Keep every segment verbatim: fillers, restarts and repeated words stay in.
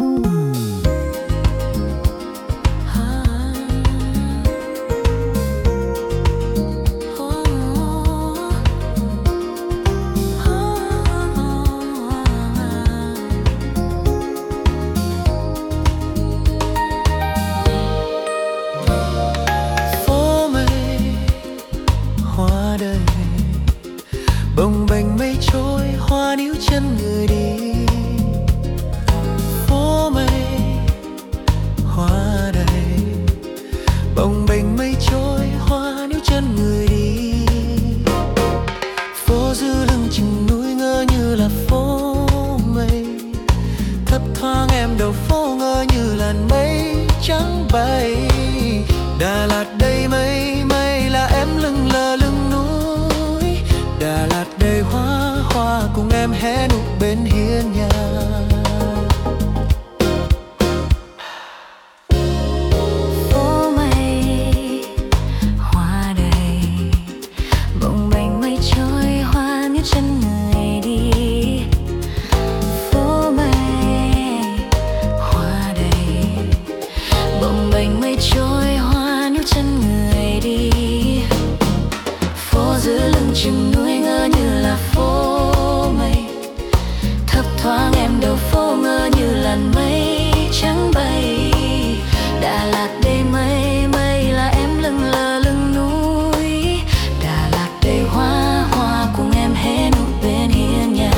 Bồng bềnh mây trôi, hoa níu chân người đi. Phố mây hoa đầy, bồng bềnh mây trôi, hoa níu chân người đi. Phố giữ lưng chừng núi ngỡ như là phố mây, thấp thoáng em đầu phố ngỡ như làn mây trắng bay. Đà Lạt đầy mây, mây là em lưng lờ lưng núi. Đà Lạt đầy hoa, hoa cùng em hé nụ bên hiên nhà. Phố mây hoa đầy, bồng bềnh mây trôi, hoa níu chân người đi. Phố mây hoa đầy, bồng bềnh mây trôi, hoa níu chân người đi. Phố giữ lưng chừng núi ngỡ như là phố mây, thấp thoáng em đầu phố ngỡ như làn mây trắng bay. Đà Lạt đầy mây, mây là em lưng lờ lưng núi. Đà Lạt đầy hoa, hoa cùng em hé nụ bên hiên nhà.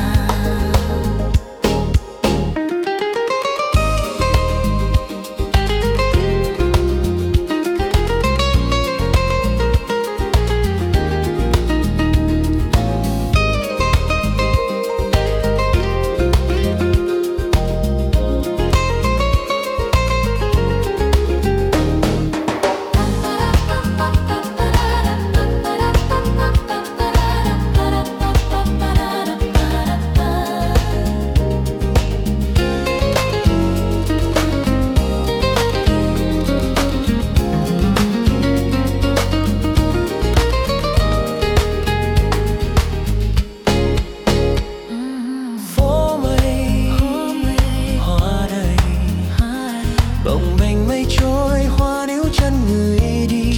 Bồng bềnh mây trôi, hoa níu chân người đi.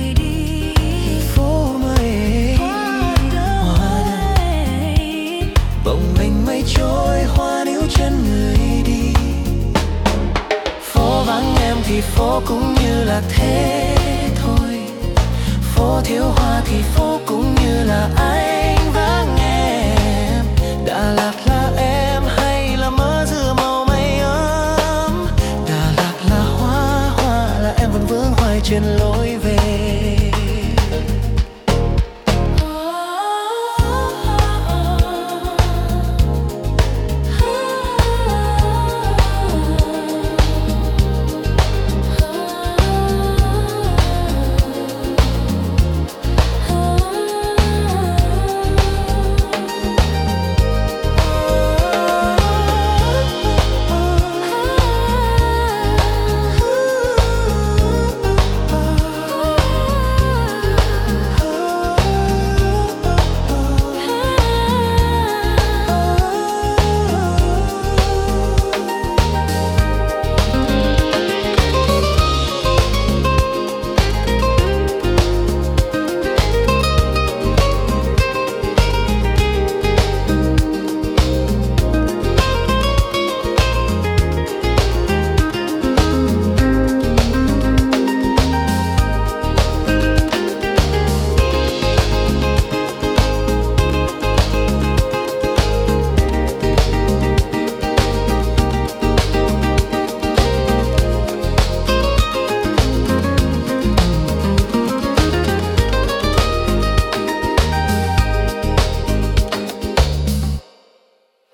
Phố mây hoa đầy, bồng bềnh mây trôi, hoa níu chân người đi. Phố vắng em thì phố cũng như là thế thôi. Phố thiếu hoa thì phố cũng như là anh vắng em. Đà Lạt là em hay là mơ giữa màu mây ấm. Đà Lạt là hoa, hoa là em vẫn vương hoài trên lối.